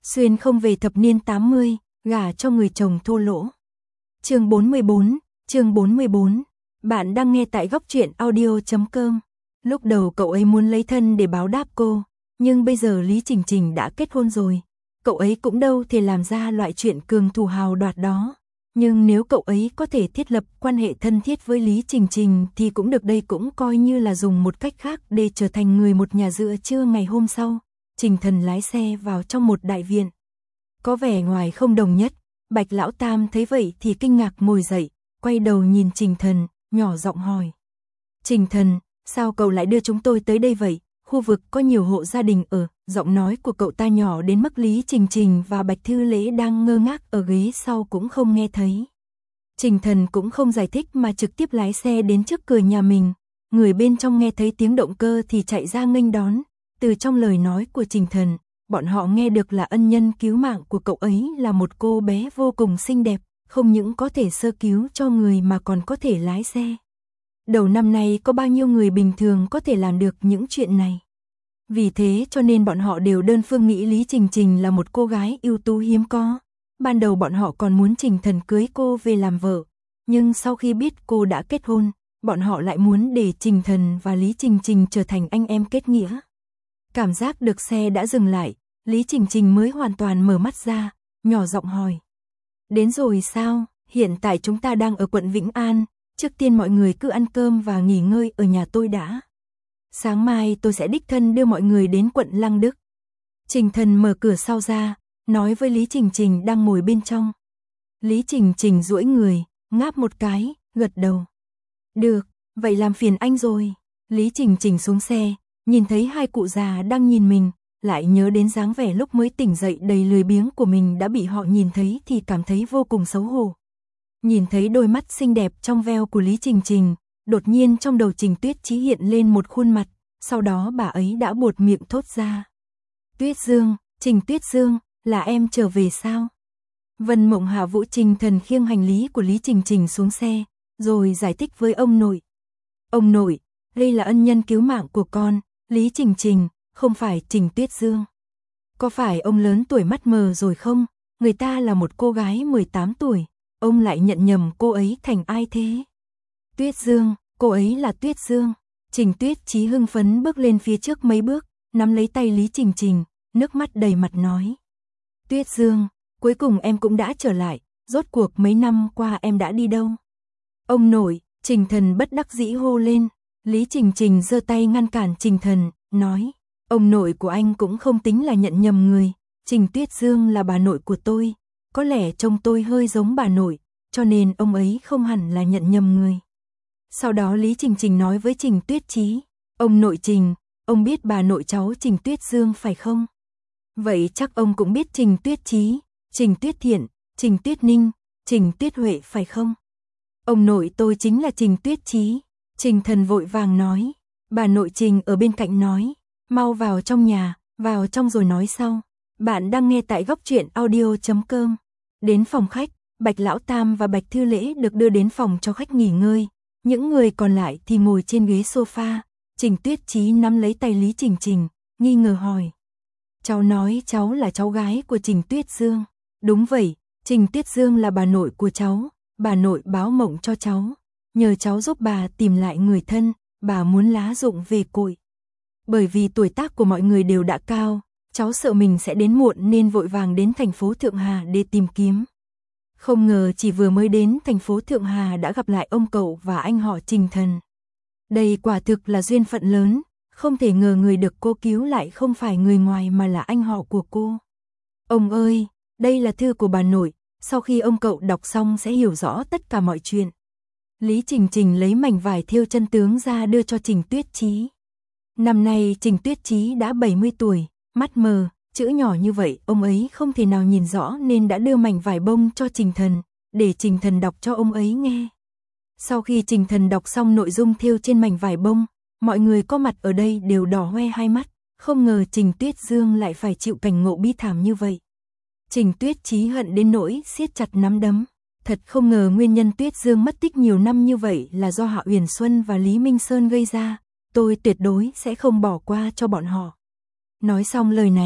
Xuyên không về thập niên 80, gả cho người chồng thô lỗ. Chương 44. Bạn đang nghe tại góc truyện audio.com. Lúc đầu cậu ấy muốn lấy thân để báo đáp cô, nhưng bây giờ Lý Trình Trình đã kết hôn rồi. Cậu ấy cũng đâu thể làm ra loại chuyện cường thủ hào đoạt đó. Nhưng nếu cậu ấy có thể thiết lập quan hệ thân thiết với Lý Trình Trình thì cũng được, đây cũng coi như là dùng một cách khác để trở thành người một nhà. Giữa trưa ngày hôm sau, Trình Thần lái xe vào trong một đại viện. Có vẻ ngoài không đồng nhất, Bạch Lão Tam thấy vậy thì kinh ngạc ngồi dậy, quay đầu nhìn Trình Thần, nhỏ giọng hỏi. Trình Thần, sao cậu lại đưa chúng tôi tới đây vậy? Khu vực có nhiều hộ gia đình ở. Giọng nói của cậu ta nhỏ đến mức Lý Trình Trình và Bạch Thư Lễ đang ngơ ngác ở ghế sau cũng không nghe thấy. Trình Thần cũng không giải thích mà trực tiếp lái xe đến trước cửa nhà mình. Người bên trong nghe thấy tiếng động cơ thì chạy ra nghênh đón. Từ trong lời nói của Trình Thần, bọn họ nghe được là ân nhân cứu mạng của cậu ấy là một cô bé vô cùng xinh đẹp, không những có thể sơ cứu cho người mà còn có thể lái xe. Đầu năm nay có bao nhiêu người bình thường có thể làm được những chuyện này. Vì thế cho nên bọn họ đều đơn phương nghĩ Lý Trình Trình là một cô gái ưu tú hiếm có. Ban đầu bọn họ còn muốn Trình Thần cưới cô về làm vợ, nhưng sau khi biết cô đã kết hôn, bọn họ lại muốn để Trình Thần và Lý Trình Trình trở thành anh em kết nghĩa. Cảm giác được xe đã dừng lại, Lý Trình Trình mới hoàn toàn mở mắt ra, nhỏ giọng hỏi. Đến rồi sao? Hiện tại chúng ta đang ở quận Vĩnh An, trước tiên mọi người cứ ăn cơm và nghỉ ngơi ở nhà tôi đã. Sáng mai tôi sẽ đích thân đưa mọi người đến quận Lăng Đức. Trình Thần mở cửa sau ra, nói với Lý Trình Trình đang ngồi bên trong. Lý Trình Trình duỗi người, ngáp một cái, gật đầu. Được, vậy làm phiền anh rồi. Lý Trình Trình xuống xe, nhìn thấy hai cụ già đang nhìn mình, lại nhớ đến dáng vẻ lúc mới tỉnh dậy đầy lười biếng của mình đã bị họ nhìn thấy thì cảm thấy vô cùng xấu hổ. Nhìn thấy đôi mắt xinh đẹp trong veo của Lý Trình Trình, đột nhiên trong đầu Trình Tuyết Chí hiện lên một khuôn mặt, sau đó bà ấy đã buột miệng thốt ra. Tuyết Dương, Trình Tuyết Dương, là em trở về sao? Vân Mộng Hạ Vũ Trình Thần khiêng hành lý của Lý Trình Trình xuống xe, rồi giải thích với ông nội. Ông nội, đây là ân nhân cứu mạng của con, Lý Trình Trình, không phải Trình Tuyết Dương. Có phải ông lớn tuổi mắt mờ rồi không? Người ta là một cô gái 18 tuổi, ông lại nhận nhầm cô ấy thành ai thế? Tuyết Dương, cô ấy là Tuyết Dương. Trình Tuyết Chí hưng phấn bước lên phía trước mấy bước, nắm lấy tay Lý Trình Trình, nước mắt đầy mặt nói. Tuyết Dương, cuối cùng em cũng đã trở lại, rốt cuộc mấy năm qua em đã đi đâu? Ông nội, Trình Thần bất đắc dĩ hô lên. Lý Trình Trình giơ tay ngăn cản Trình Thần, nói. Ông nội của anh cũng không tính là nhận nhầm người, Trình Tuyết Dương là bà nội của tôi, có lẽ trông tôi hơi giống bà nội, cho nên ông ấy không hẳn là nhận nhầm người. Sau đó Lý Trình Trình nói với Trình Tuyết Chí, ông nội Trình, ông biết bà nội cháu Trình Tuyết Dương phải không? Vậy chắc ông cũng biết Trình Tuyết Chí, Trình Tuyết Thiện, Trình Tuyết Ninh, Trình Tuyết Huệ phải không? Ông nội tôi chính là Trình Tuyết Chí. Trình Thần vội vàng nói. Bà nội Trình ở bên cạnh nói, mau vào trong nhà, vào trong rồi nói sau. Bạn đang nghe tại góc truyện audio.com. Đến phòng khách, Bạch Lão Tam và Bạch Thư Lễ được đưa đến phòng cho khách nghỉ ngơi. Những người còn lại thì ngồi trên ghế sofa. Trình Tuyết Chí nắm lấy tay Lý Trình Trình, nghi ngờ hỏi. Cháu nói cháu là cháu gái của Trình Tuyết Dương. Đúng vậy, Trình Tuyết Dương là bà nội của cháu. Bà nội báo mộng cho cháu, nhờ cháu giúp bà tìm lại người thân, bà muốn lá dụng về cội. Bởi vì tuổi tác của mọi người đều đã cao, cháu sợ mình sẽ đến muộn nên vội vàng đến thành phố Thượng Hà để tìm kiếm. Không ngờ chỉ vừa mới đến thành phố Thượng Hà đã gặp lại ông cậu và anh họ Trình Thần. Đây quả thực là duyên phận lớn, không thể ngờ người được cô cứu lại không phải người ngoài mà là anh họ của cô. Ông ơi, đây là thư của bà nội, sau khi ông cậu đọc xong sẽ hiểu rõ tất cả mọi chuyện. Lý Trình Trình lấy mảnh vải thêu chân tướng ra đưa cho Trình Tuyết Chí. Năm nay Trình Tuyết Chí đã 70 tuổi, mắt mờ, chữ nhỏ như vậy ông ấy không thể nào nhìn rõ nên đã đưa mảnh vải bông cho Trình Thần, để Trình Thần đọc cho ông ấy nghe. Sau khi Trình Thần đọc xong nội dung thêu trên mảnh vải bông, mọi người có mặt ở đây đều đỏ hoe hai mắt, không ngờ Trình Tuyết Dương lại phải chịu cảnh ngộ bi thảm như vậy. Trình Tuyết Chí hận đến nỗi siết chặt nắm đấm. Thật không ngờ nguyên nhân Tuyết Dương mất tích nhiều năm như vậy là do Hạ Uyển Xuân và Lý Minh Sơn gây ra. Tôi tuyệt đối sẽ không bỏ qua cho bọn họ. Nói xong lời này,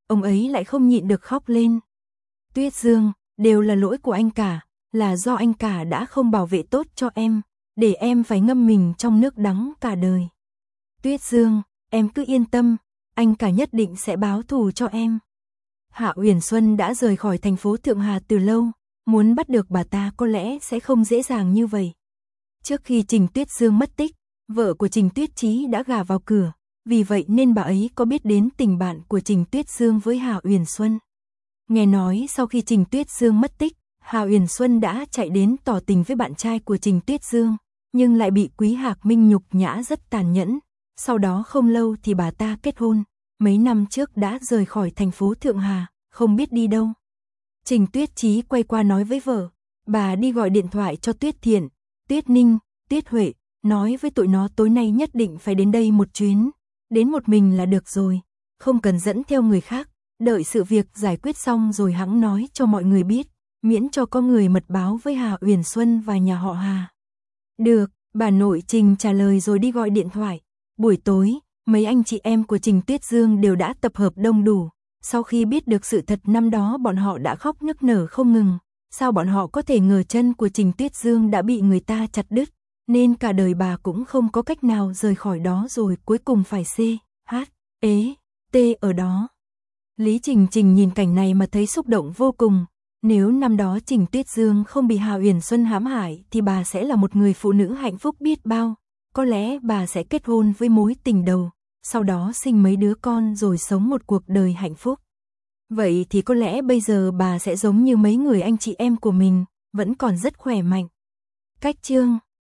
ông ấy lại không nhịn được khóc lên. Tuyết Dương, đều là lỗi của anh cả, là do anh cả đã không bảo vệ tốt cho em, để em phải ngâm mình trong nước đắng cả đời. Tuyết Dương, em cứ yên tâm, anh cả nhất định sẽ báo thù cho em. Hạ Uyển Xuân đã rời khỏi thành phố Thượng Hà từ lâu, muốn bắt được bà ta có lẽ sẽ không dễ dàng như vậy. Trước khi Trình Tuyết Dương mất tích, vợ của Trình Tuyết Chí đã gả vào cửa, vì vậy nên bà ấy có biết đến tình bạn của Trình Tuyết Dương với Hạ Uyển Xuân. Nghe nói sau khi Trình Tuyết Dương mất tích, Hạ Uyển Xuân đã chạy đến tỏ tình với bạn trai của Trình Tuyết Dương, nhưng lại bị Quý Hạc Minh nhục nhã rất tàn nhẫn. Sau đó không lâu thì bà ta kết hôn, mấy năm trước đã rời khỏi thành phố Thượng Hà, không biết đi đâu. Trình Tuyết Chí quay qua nói với vợ, bà đi gọi điện thoại cho Tuyết Thiện, Tuyết Ninh, Tuyết Huệ, nói với tụi nó tối nay nhất định phải đến đây một chuyến, đến một mình là được rồi, không cần dẫn theo người khác, đợi sự việc giải quyết xong rồi hẵng nói cho mọi người biết, miễn cho có người mật báo với Hạ Uyển Xuân và nhà họ Hà. Được, bà nội Trình trả lời rồi đi gọi điện thoại. Buổi tối, mấy anh chị em của Trình Tuyết Dương đều đã tập hợp đông đủ. Sau khi biết được sự thật năm đó bọn họ đã khóc nức nở không ngừng. Sao bọn họ có thể ngờ chân của Trình Tuyết Dương đã bị người ta chặt đứt, nên cả đời bà cũng không có cách nào rời khỏi đó rồi cuối cùng phải CHT ở đó. Lý Trình Trình nhìn cảnh này mà thấy xúc động vô cùng. Nếu năm đó Trình Tuyết Dương không bị Hạ Uyển Xuân hãm hại thì bà sẽ là một người phụ nữ hạnh phúc biết bao. Có lẽ bà sẽ kết hôn với mối tình đầu, sau đó sinh mấy đứa con rồi sống một cuộc đời hạnh phúc. Vậy thì có lẽ bây giờ bà sẽ giống như mấy người anh chị em của mình, vẫn còn rất khỏe mạnh. Cách chương